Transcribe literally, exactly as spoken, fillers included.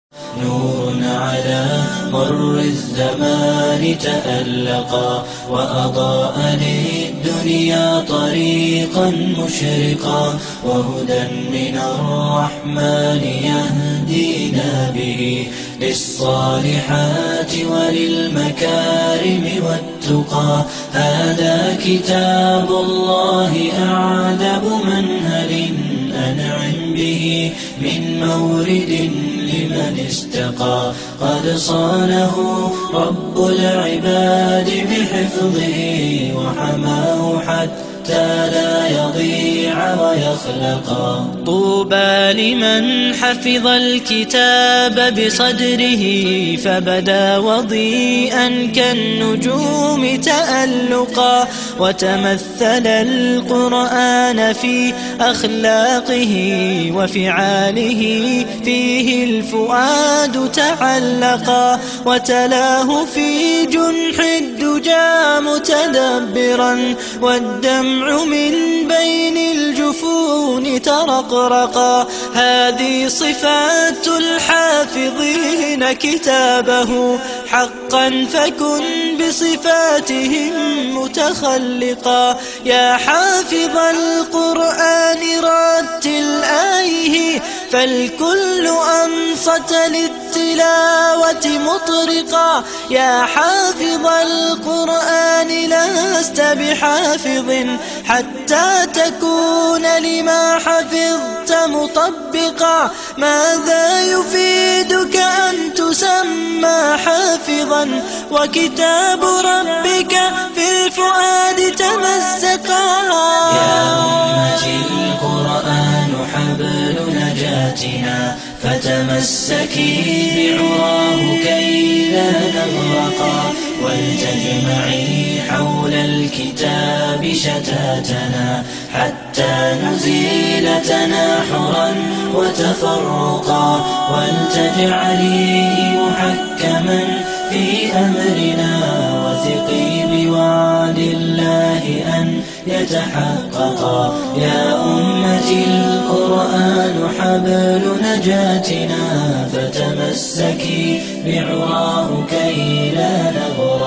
نور على مر الزمان تألقا وأضاء للدنيا طريقا مشرقا وهدى من الرحمن يهدينا به للصالحات وللمكارم والتقى. هذا كتاب الله أعذب منهل أنعم به من مورد لمن استقى. قد صانه رب العباد بحفظه وحماه حتى لا يضيع ويخلقا. طوبى لمن حفظ الكتاب بصدره فبدا وضيئا كالنجوم تألقا وتمثل القرآن في أخلاقه وفعاله فيه الفؤاد تعلقا وتلاه في جنح الدجى متدبرا والدمع من بين الجفون ترقرقا. هذه صفات الحافظين كتابه حقا فكن بصفاتهم متخلقا. يا حافظ القرآن رتل آيه فالكل أنصت للتلاوة مطرقا. يا حافظ القرآن لست بحافظ حتى تكون لما حفظت مطبقا. ماذا يفيدك أن تسمى حافظا وكتاب ربك في الفؤاد تمزقا. يا أمتي القرآن حبل نجاتنا فتمسكي بعراه كي لا نغرقا ولتجمعي حول الكتاب شتاتنا حتى نزيل تناحرا وتفرقا ولتجعليه محكما في أمرنا وثقي بوعد الله أن يتحققا. يا أمتي القرآن حبل نجاتنا فتمسكي بعراه كي لا نغرقا.